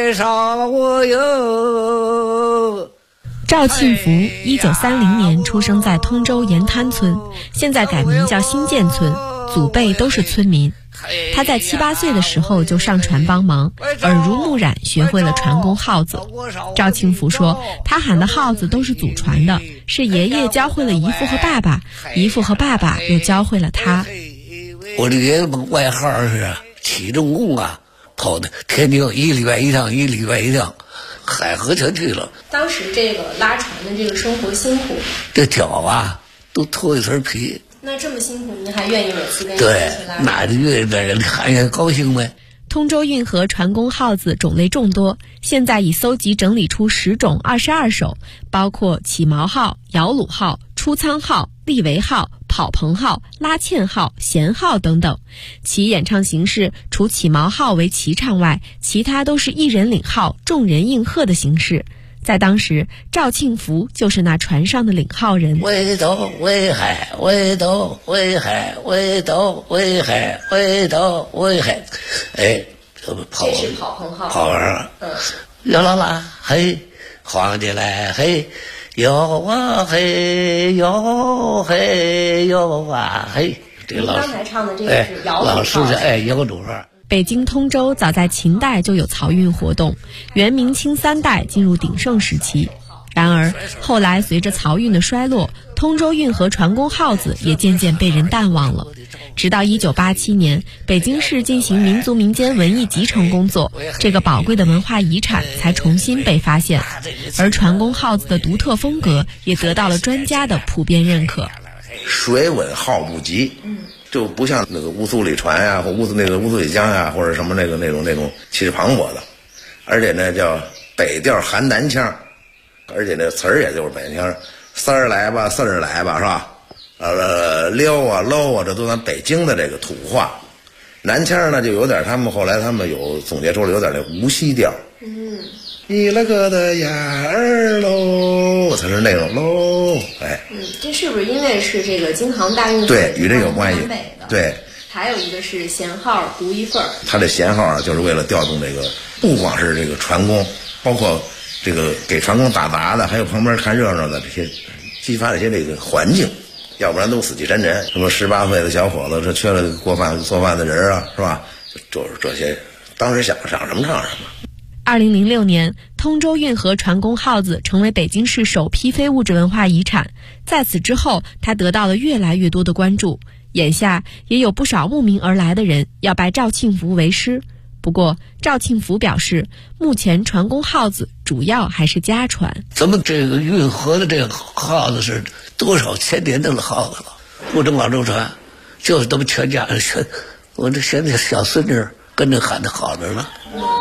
为啥我有？ 赵庆福1930年出生在通州沿滩村，现在改名叫新建村，祖辈都是村民。他在7、8岁的时候就上船帮忙，耳濡目染学会了传功号子。赵庆福说，他喊的号子都是祖传的，是爷爷教会了姨父和爸爸，姨父和爸爸又教会了他。 我的爷爷外号是起重工啊，跑的天津1礼拜1趟，1礼拜1趟，海河全去了。 当时这个拉船的这个生活辛苦， 这脚啊都脱一层皮。 那这么辛苦，您还愿意每次跟对，那就愿意在人看见高兴呗。 通州运河船工号子种类众多，现在已搜集整理出10种22首，包括起锚号、摇橹号、出舱号、立桅号、跑棚号、拉纤号、弦号等等。其演唱形式除起锚号为齐唱外，其他都是一人领号，众人应和的形式。在当时，赵庆福就是那船上的领号人。 围斗围海，围斗围海，围斗围海，围斗围海。哎，这不跑？ 这是跑棚号。 跑完了。摇啦啦，嘿，晃起来，嘿，摇啊嘿，摇嘿，摇啊嘿。这老刚才唱的这个是摇橹号。 老师是摇橹号。 北京通州早在秦代就有漕运活动，元明清3代进入鼎盛时期。然而后来随着漕运的衰落，通州运河船工号子也渐渐被人淡忘了。直到1987年，北京市进行民族民间文艺集成工作，这个宝贵的文化遗产才重新被发现，而船工号子的独特风格也得到了专家的普遍认可。 水稳号不急，就不像那个乌苏里船呀，或乌苏里江呀，或者什么那种气势磅礴的，而且呢叫北调含南腔，而且那词儿也就是北腔，三儿来吧，四儿来吧，是吧？溜啊搂啊，这都咱北京的这个土话。南腔呢就有点，后来他们有总结出来有点那无锡调。你了个的眼儿喽，才是那种喽，哎。 这是不是因为是这个京杭大运？ 对，与这有关系。对。 还有一个是弦号独一份儿。 它这弦号啊，就是为了调动这个，不光是这个船工，包括这个给船工打杂的，还有旁边看热闹的这些，激发这些这个环境，要不然都死气沉沉。什么18岁的小伙子，这缺了做饭的人啊，是吧？就是这些，当时想什么唱什么。 2006年，通州运河船工号子成为北京市首批非物质文化遗产。在此之后，它得到了越来越多的关注。眼下也有不少慕名而来的人要拜赵庆福为师。不过，赵庆福表示，目前船工号子主要还是家传。 咱们这个运河的这个号子是多少千年的号子了，不争老舟船，就是咱们全家人，我这现在小孙女跟着喊的好着呢。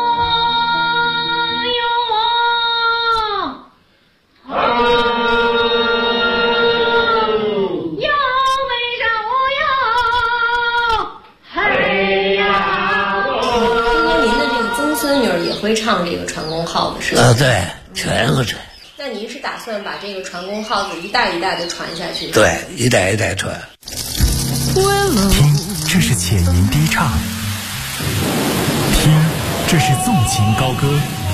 会唱这个船工号子是吧？ 对，全会这。 那您是打算把这个船工号子一代一代的传下去？ 对，一代一代传。 听，这是浅吟低唱；听，这是纵情高歌；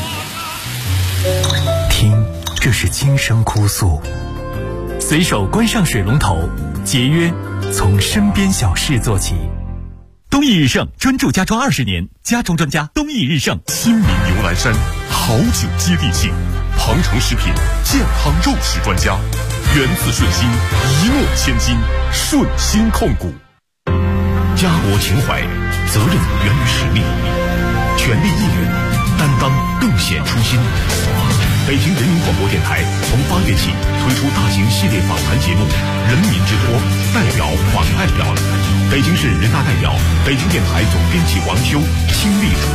听，这是轻声哭诉。随手关上水龙头，节约从身边小事做起。 东益日盛专注家装20年，家装专家东益日盛。 新民牛栏山好酒接地气，庞城食品健康肉食专家，源自顺心，一诺千金，顺心控股。家国情怀，责任源于实力，全力以赴，担当更显初心。北京人民广播电台从8月起推出大型系列访谈节目《人民之托》，代表访代表。北京市人大代表、北京电台总编辑王修亲历主